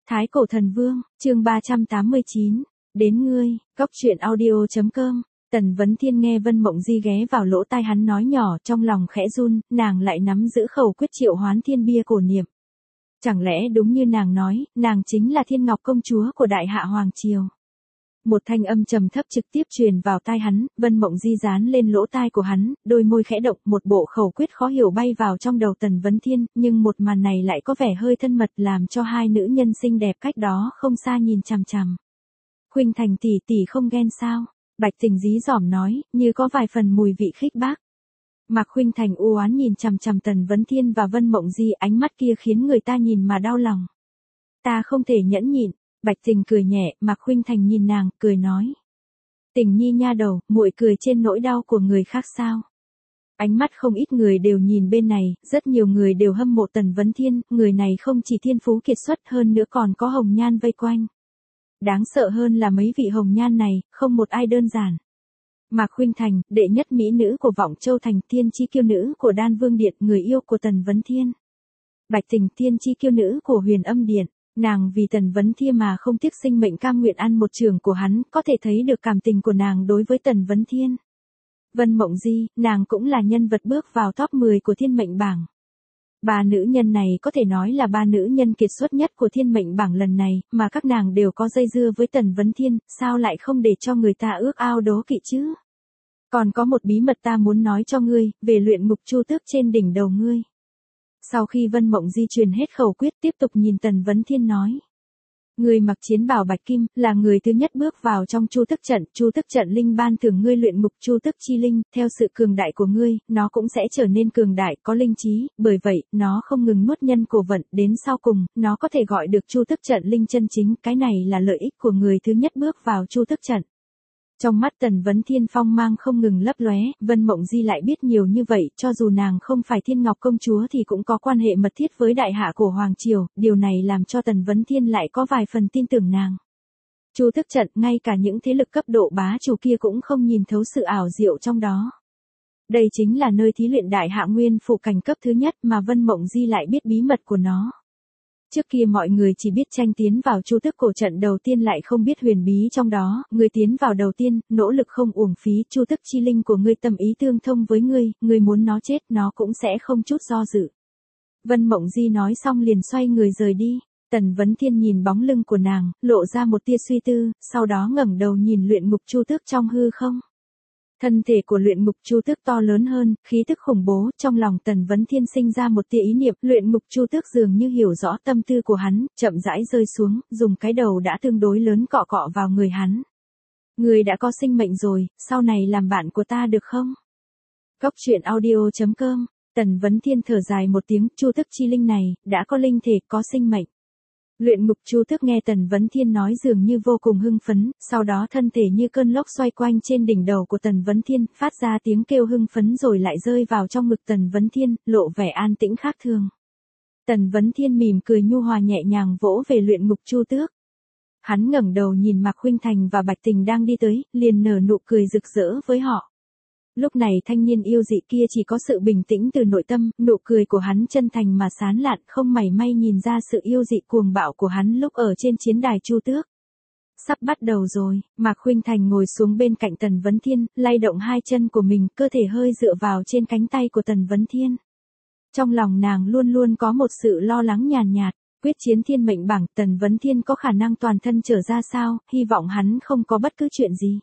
Thái Cổ Thần Vương, chương 389, đến ngươi, góc truyện audio.com. Tần Vấn Thiên nghe Vân Mộng Di ghé vào lỗ tai hắn nói nhỏ, trong lòng khẽ run, nàng lại nắm giữ khẩu quyết triệu hoán thiên bia cổ niệm. Chẳng lẽ đúng như nàng nói, nàng chính là Thiên Ngọc công chúa của Đại Hạ Hoàng Triều. Một thanh âm trầm thấp trực tiếp truyền vào tai hắn, Vân Mộng Di dán lên lỗ tai của hắn, đôi môi khẽ động, một bộ khẩu quyết khó hiểu bay vào trong đầu Tần Vấn Thiên, nhưng một màn này lại có vẻ hơi thân mật làm cho hai nữ nhân xinh đẹp cách đó không xa nhìn chằm chằm. Khuynh Thành tỷ tỷ không ghen sao? Bạch Tình dí dỏm nói, như có vài phần mùi vị khích bác. Mạc Khuynh Thành u oán nhìn chằm chằm Tần Vấn Thiên và Vân Mộng Di, ánh mắt kia khiến người ta nhìn mà đau lòng. Ta không thể nhẫn nhịn. Bạch Tình cười nhẹ, Mạc Khuynh Thành nhìn nàng, cười nói. Tình nhi nha đầu, muội cười trên nỗi đau của người khác sao? Ánh mắt không ít người đều nhìn bên này, rất nhiều người đều hâm mộ Tần Vấn Thiên, người này không chỉ thiên phú kiệt xuất hơn nữa còn có hồng nhan vây quanh. Đáng sợ hơn là mấy vị hồng nhan này, không một ai đơn giản. Mạc Khuynh Thành, đệ nhất mỹ nữ của Vọng Châu Thành, tiên chi kiêu nữ của Đan Vương Điện, người yêu của Tần Vấn Thiên. Bạch Tình, tiên chi kiêu nữ của Huyền Âm Điện. Nàng vì Tần Vấn Thiên mà không tiếc sinh mệnh cam nguyện ăn một trường của hắn, có thể thấy được cảm tình của nàng đối với Tần Vấn Thiên. Vân Mộng Di, nàng cũng là nhân vật bước vào top 10 của thiên mệnh bảng. Ba nữ nhân này có thể nói là ba nữ nhân kiệt xuất nhất của thiên mệnh bảng lần này, mà các nàng đều có dây dưa với Tần Vấn Thiên, sao lại không để cho người ta ước ao đố kỵ chứ? Còn có một bí mật ta muốn nói cho ngươi, về luyện ngục chu tước trên đỉnh đầu ngươi. Sau khi Vân Mộng Di truyền hết khẩu quyết tiếp tục nhìn Tần Vấn Thiên nói. Người mặc chiến bào bạch kim, là người thứ nhất bước vào trong chu tức trận linh ban thưởng ngươi luyện ngục chu tức chi linh, theo sự cường đại của ngươi, nó cũng sẽ trở nên cường đại, có linh trí, bởi vậy, nó không ngừng nuốt nhân cổ vận, đến sau cùng, nó có thể gọi được chu tức trận linh chân chính, cái này là lợi ích của người thứ nhất bước vào chu tức trận. Trong mắt Tần Vấn Thiên phong mang không ngừng lấp lóe, Vân Mộng Di lại biết nhiều như vậy, cho dù nàng không phải Thiên Ngọc công chúa thì cũng có quan hệ mật thiết với Đại Hạ của Hoàng Triều, điều này làm cho Tần Vấn Thiên lại có vài phần tin tưởng nàng. Chu tức trận, ngay cả những thế lực cấp độ bá chủ kia cũng không nhìn thấu sự ảo diệu trong đó. Đây chính là nơi thí luyện Đại Hạ Nguyên phủ cảnh cấp thứ nhất mà Vân Mộng Di lại biết bí mật của nó. Trước kia mọi người chỉ biết tranh tiến vào chu tức cổ trận đầu tiên lại không biết huyền bí trong đó, người tiến vào đầu tiên, nỗ lực không uổng phí, chu tức chi linh của ngươi tâm ý tương thông với ngươi muốn nó chết nó cũng sẽ không chút do dự. Vân Mộng Di nói xong liền xoay người rời đi, Tần Vấn Thiên nhìn bóng lưng của nàng, lộ ra một tia suy tư, sau đó ngẩng đầu nhìn luyện ngục chu tước trong hư không. Thân thể của luyện ngục chu tước to lớn hơn, khí tức khủng bố, trong lòng Tần Vấn Thiên sinh ra một tia ý niệm, luyện ngục chu tước dường như hiểu rõ tâm tư của hắn, chậm rãi rơi xuống, dùng cái đầu đã tương đối lớn cọ cọ vào người hắn. Người đã có sinh mệnh rồi, sau này làm bạn của ta được không? Góc truyện audio.com, Tần Vấn Thiên thở dài một tiếng, chu tước chi linh này, đã có linh thể, có sinh mệnh. Luyện ngục chu tước nghe Tần Vấn Thiên nói dường như vô cùng hưng phấn, sau đó thân thể như cơn lốc xoay quanh trên đỉnh đầu của Tần Vấn Thiên, phát ra tiếng kêu hưng phấn rồi lại rơi vào trong ngực Tần Vấn Thiên, lộ vẻ an tĩnh khác thường. Tần Vấn Thiên mỉm cười nhu hòa nhẹ nhàng vỗ về luyện ngục chu tước. Hắn ngẩng đầu nhìn Mạc Khuynh Thành và Bạch Tình đang đi tới, liền nở nụ cười rực rỡ với họ. Lúc này thanh niên yêu dị kia chỉ có sự bình tĩnh từ nội tâm, nụ cười của hắn chân thành mà sán lạn, không mảy may nhìn ra sự yêu dị cuồng bạo của hắn lúc ở trên chiến đài chu tước. Sắp bắt đầu rồi, Mạc Khuynh Thành ngồi xuống bên cạnh Tần Vấn Thiên, lay động hai chân của mình, cơ thể hơi dựa vào trên cánh tay của Tần Vấn Thiên. Trong lòng nàng luôn luôn có một sự lo lắng nhàn nhạt, quyết chiến thiên mệnh bảng, Tần Vấn Thiên có khả năng toàn thân trở ra sao, hy vọng hắn không có bất cứ chuyện gì.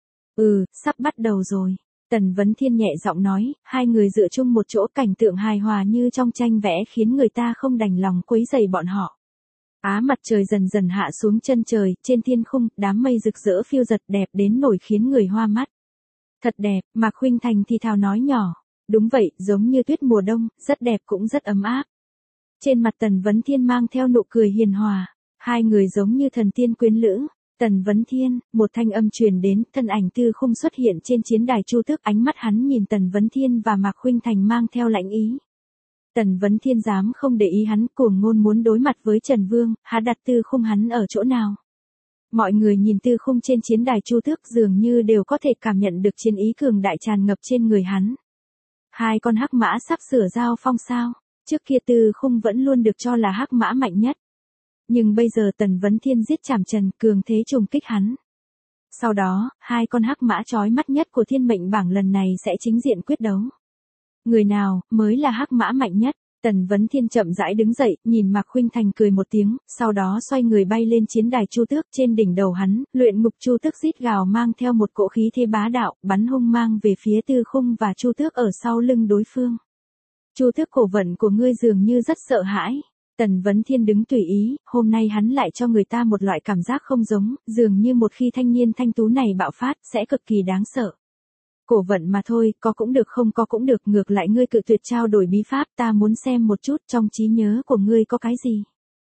Sắp bắt đầu rồi. Tần Vấn Thiên nhẹ giọng nói, hai người dựa chung một chỗ, cảnh tượng hài hòa như trong tranh vẽ khiến người ta không đành lòng quấy rầy bọn họ. Mặt trời dần dần hạ xuống chân trời, trên thiên khung, đám mây rực rỡ phiêu giật đẹp đến nổi khiến người hoa mắt. Thật đẹp, Mạc Khuynh Thành thì thào nói nhỏ. Đúng vậy, giống như tuyết mùa đông, rất đẹp cũng rất ấm áp. Trên mặt Tần Vấn Thiên mang theo nụ cười hiền hòa, hai người giống như thần tiên quyến lữ. Tần Vấn Thiên, một thanh âm truyền đến, thân ảnh Tư Khung xuất hiện trên chiến đài chu tước, ánh mắt hắn nhìn Tần Vấn Thiên và Mạc Khuynh Thành mang theo lãnh ý. Tần Vấn Thiên dám không để ý hắn, cuồng ngôn muốn đối mặt với Trần Vương, há đặt Tư Khung hắn ở chỗ nào? Mọi người nhìn Tư Khung trên chiến đài chu tước dường như đều có thể cảm nhận được chiến ý cường đại tràn ngập trên người hắn. Hai con hắc mã sắp sửa giao phong sao? Trước kia Tư Khung vẫn luôn được cho là hắc mã mạnh nhất. Nhưng bây giờ Tần Vấn Thiên giết Trảm Trần, cường thế trùng kích hắn. Sau đó, hai con hắc mã chói mắt nhất của thiên mệnh bảng lần này sẽ chính diện quyết đấu. Người nào mới là hắc mã mạnh nhất? Tần Vấn Thiên chậm rãi đứng dậy, nhìn Mạc Khuynh Thành cười một tiếng, sau đó xoay người bay lên chiến đài Chu Tước, trên đỉnh đầu hắn, luyện ngục Chu Tước rít gào mang theo một cỗ khí thế bá đạo, bắn hung mang về phía Tư Khung và Chu Tước ở sau lưng đối phương. Chu Tước, cổ vận của ngươi dường như rất sợ hãi. Tần Vấn Thiên đứng tùy ý, hôm nay hắn lại cho người ta một loại cảm giác không giống, dường như một khi thanh niên thanh tú này bạo phát, sẽ cực kỳ đáng sợ. Cổ vận mà thôi, có cũng được không có cũng được, ngược lại ngươi cự tuyệt trao đổi bí pháp, ta muốn xem một chút trong trí nhớ của ngươi có cái gì.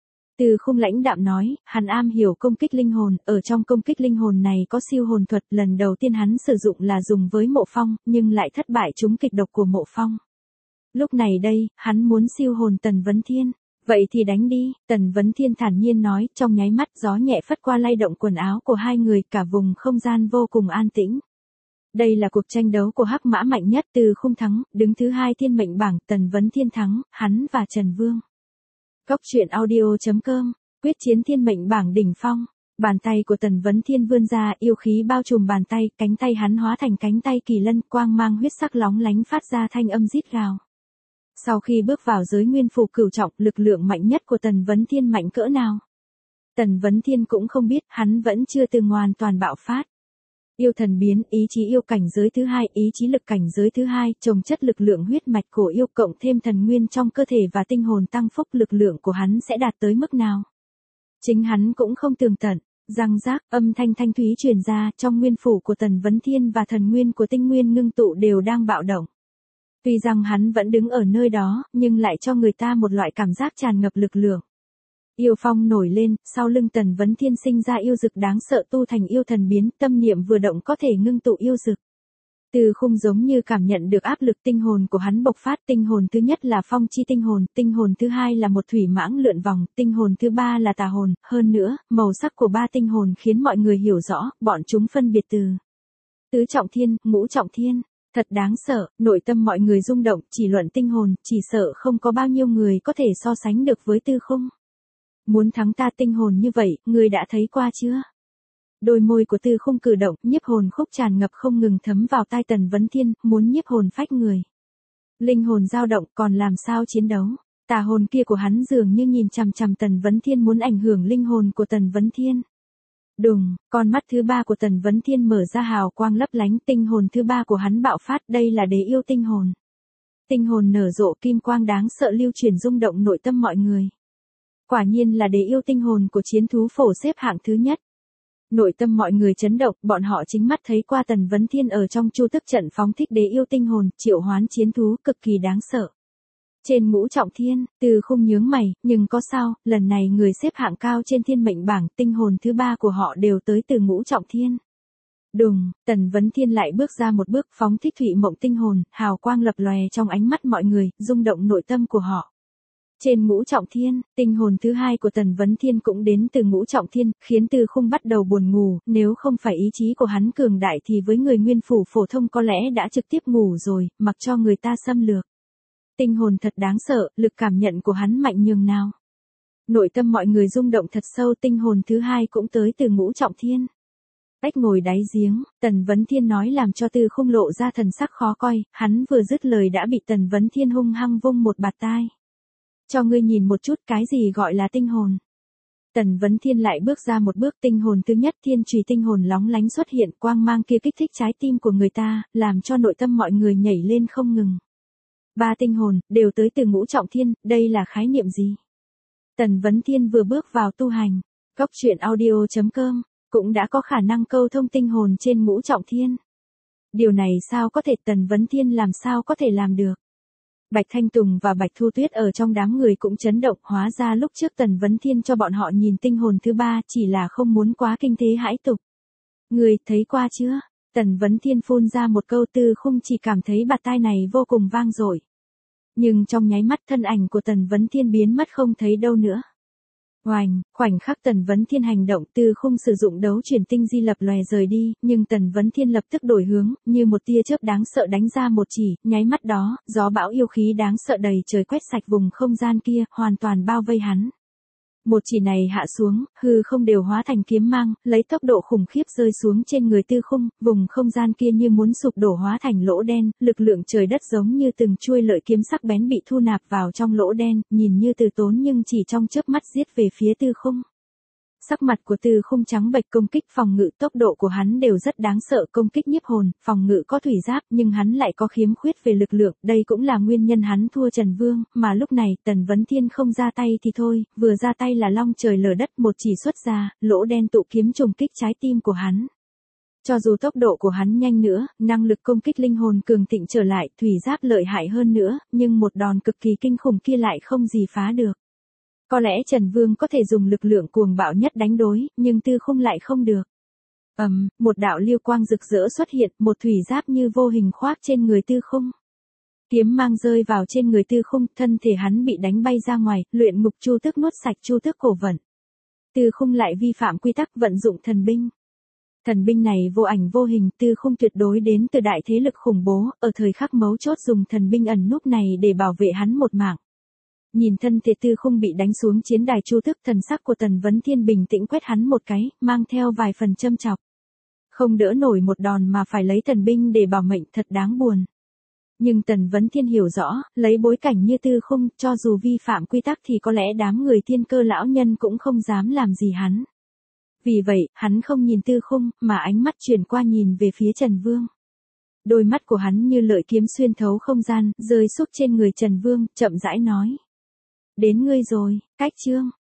Từ Khung lãnh đạm nói, hắn am hiểu công kích linh hồn, ở trong công kích linh hồn này có siêu hồn thuật, lần đầu tiên hắn sử dụng là dùng với Mộ Phong, nhưng lại thất bại trúng kịch độc của Mộ Phong. Lúc này đây, hắn muốn siêu hồn Tần Vấn Thiên. Vậy thì đánh đi, Tần Vấn Thiên thản nhiên nói, trong nháy mắt gió nhẹ phất qua lay động quần áo của hai người, cả vùng không gian vô cùng an tĩnh. Đây là cuộc tranh đấu của hắc mã mạnh nhất, Từ Khung thắng, đứng thứ hai thiên mệnh bảng, Tần Vấn Thiên thắng, hắn và Trần Vương. Góc truyện audio.com, quyết chiến thiên mệnh bảng đỉnh phong. Bàn tay của Tần Vấn Thiên vươn ra, yêu khí bao trùm bàn tay, cánh tay hắn hóa thành cánh tay kỳ lân, quang mang huyết sắc lóng lánh phát ra thanh âm rít gào. Sau khi bước vào giới nguyên phù cửu trọng, lực lượng mạnh nhất của Tần Vấn Thiên mạnh cỡ nào? Tần Vấn Thiên cũng không biết, hắn vẫn chưa từng hoàn toàn bạo phát. Yêu thần biến, ý chí yêu cảnh giới thứ hai, ý chí lực cảnh giới thứ hai, chồng chất lực lượng huyết mạch của yêu cộng thêm thần nguyên trong cơ thể và tinh hồn tăng phúc, lực lượng của hắn sẽ đạt tới mức nào? Chính hắn cũng không tường tận. Răng rác, âm thanh thanh thúy truyền ra, trong nguyên phủ của Tần Vấn Thiên và thần nguyên của tinh nguyên ngưng tụ đều đang bạo động. Tuy rằng hắn vẫn đứng ở nơi đó, nhưng lại cho người ta một loại cảm giác tràn ngập lực lượng. Yêu phong nổi lên, sau lưng Tần Vấn Thiên sinh ra yêu dực đáng sợ tu thành yêu thần biến, tâm niệm vừa động có thể ngưng tụ yêu dực. Từ Khung giống như cảm nhận được áp lực tinh hồn của hắn bộc phát, tinh hồn thứ nhất là phong chi tinh hồn thứ hai là một thủy mãng lượn vòng, tinh hồn thứ ba là tà hồn, hơn nữa, màu sắc của ba tinh hồn khiến mọi người hiểu rõ, bọn chúng phân biệt từ tứ trọng thiên, ngũ trọng thiên. Thật đáng sợ, nội tâm mọi người rung động, chỉ luận tinh hồn, chỉ sợ không có bao nhiêu người có thể so sánh được với Tư Khung. Muốn thắng ta tinh hồn như vậy, ngươi đã thấy qua chưa? Đôi môi của Tư Khung cử động, nhiếp hồn khúc tràn ngập không ngừng thấm vào tai Tần Vấn Thiên, muốn nhiếp hồn phách người. Linh hồn dao động, còn làm sao chiến đấu? Tà hồn kia của hắn dường như nhìn chằm chằm Tần Vấn Thiên muốn ảnh hưởng linh hồn của Tần Vấn Thiên. Đùng, con mắt thứ ba của Tần Vấn Thiên mở ra hào quang lấp lánh, tinh hồn thứ ba của hắn bạo phát, đây là đế yêu tinh hồn. Tinh hồn nở rộ kim quang đáng sợ lưu truyền rung động nội tâm mọi người. Quả nhiên là đế yêu tinh hồn của chiến thú phổ xếp hạng thứ nhất. Nội tâm mọi người chấn động, bọn họ chính mắt thấy qua Tần Vấn Thiên ở trong Chu Tức trận phóng thích đế yêu tinh hồn, triệu hoán chiến thú cực kỳ đáng sợ. Trên ngũ trọng thiên, Từ Khung nhướng mày, nhưng có sao, lần này người xếp hạng cao trên thiên mệnh bảng, tinh hồn thứ ba của họ đều tới từ ngũ trọng thiên. Đùng, Tần Vấn Thiên lại bước ra một bước, phóng thích thủy mộng tinh hồn, hào quang lập lòe trong ánh mắt mọi người, rung động nội tâm của họ. Trên ngũ trọng thiên, tinh hồn thứ hai của Tần Vấn Thiên cũng đến từ ngũ trọng thiên, khiến Từ Khung bắt đầu buồn ngủ, nếu không phải ý chí của hắn cường đại thì với người nguyên phủ phổ thông có lẽ đã trực tiếp ngủ rồi, mặc cho người ta xâm lược. Tinh hồn thật đáng sợ, lực cảm nhận của hắn mạnh nhường nào. Nội tâm mọi người rung động thật sâu, tinh hồn thứ hai cũng tới từ ngũ trọng thiên. Bách ngồi đáy giếng, Tần Vấn Thiên nói làm cho Từ Khung lộ ra thần sắc khó coi, hắn vừa dứt lời đã bị Tần Vấn Thiên hung hăng vung một bạt tai. Cho ngươi nhìn một chút cái gì gọi là tinh hồn. Tần Vấn Thiên lại bước ra một bước, tinh hồn thứ nhất thiên trùy tinh hồn lóng lánh xuất hiện, quang mang kia kích thích trái tim của người ta, làm cho nội tâm mọi người nhảy lên không ngừng. Ba tinh hồn, đều tới từ ngũ trọng thiên, đây là khái niệm gì? Tần Vấn Thiên vừa bước vào tu hành, góc truyện audio.com, cũng đã có khả năng câu thông tinh hồn trên ngũ trọng thiên. Điều này sao có thể, Tần Vấn Thiên làm sao có thể làm được? Bạch Thanh Tùng và Bạch Thu Tuyết ở trong đám người cũng chấn động, hóa ra lúc trước Tần Vấn Thiên cho bọn họ nhìn tinh hồn thứ ba chỉ là không muốn quá kinh thế hãi tục. Người thấy qua chưa? Tần Vấn Thiên phun ra một câu, Từ Khung chỉ cảm thấy bạt tai này vô cùng vang dội. Nhưng trong nháy mắt thân ảnh của Tần Vấn Thiên biến mất không thấy đâu nữa. Oành, khoảnh khắc Tần Vấn Thiên hành động, Từ Khung sử dụng đấu chuyển tinh di lập lòe rời đi, nhưng Tần Vấn Thiên lập tức đổi hướng, như một tia chớp đáng sợ đánh ra một chỉ, nháy mắt đó, gió bão yêu khí đáng sợ đầy trời quét sạch vùng không gian kia, hoàn toàn bao vây hắn. Một chỉ này hạ xuống, hư không đều hóa thành kiếm mang, lấy tốc độ khủng khiếp rơi xuống trên người Tư Khung, vùng không gian kia như muốn sụp đổ hóa thành lỗ đen, lực lượng trời đất giống như từng chuôi lợi kiếm sắc bén bị thu nạp vào trong lỗ đen, nhìn như từ tốn nhưng chỉ trong chớp mắt giết về phía Tư Khung. Sắc mặt của Tư Khung trắng bệch, công kích phòng ngự tốc độ của hắn đều rất đáng sợ, công kích nhiếp hồn, phòng ngự có thủy giáp nhưng hắn lại có khiếm khuyết về lực lượng, đây cũng là nguyên nhân hắn thua Trần Vương, mà lúc này Tần Vấn Thiên không ra tay thì thôi, vừa ra tay là long trời lở đất, một chỉ xuất ra, lỗ đen tụ kiếm trùng kích trái tim của hắn. Cho dù tốc độ của hắn nhanh nữa, năng lực công kích linh hồn cường thịnh trở lại, thủy giáp lợi hại hơn nữa, nhưng một đòn cực kỳ kinh khủng kia lại không gì phá được. Có lẽ Trần Vương có thể dùng lực lượng cuồng bạo nhất đánh đối, nhưng Tư Khung lại không được. Một đạo lưu quang rực rỡ xuất hiện, một thủy giáp như vô hình khoác trên người Tư Khung. Kiếm mang rơi vào trên người Tư Khung, thân thể hắn bị đánh bay ra ngoài, luyện ngục chu tước nuốt sạch chu tước cổ vận. Tư Khung lại vi phạm quy tắc vận dụng thần binh. Thần binh này vô ảnh vô hình, Tư Khung tuyệt đối đến từ đại thế lực khủng bố, ở thời khắc mấu chốt dùng thần binh ẩn núp này để bảo vệ hắn một mạng. Nhìn thân thể Tư Khung bị đánh xuống chiến đài chu tước, thần sắc của Tần Vấn Thiên bình tĩnh quét hắn một cái, mang theo vài phần châm chọc. Không đỡ nổi một đòn mà phải lấy thần binh để bảo mệnh, thật đáng buồn. Nhưng Tần Vấn Thiên hiểu rõ, lấy bối cảnh như Tư Khung, cho dù vi phạm quy tắc thì có lẽ đám người Thiên Cơ lão nhân cũng không dám làm gì hắn. Vì vậy, hắn không nhìn Tư Khung, mà ánh mắt chuyển qua nhìn về phía Trần Vương. Đôi mắt của hắn như lợi kiếm xuyên thấu không gian, rơi xúc trên người Trần Vương, chậm rãi nói. Đến ngươi rồi, cách chương.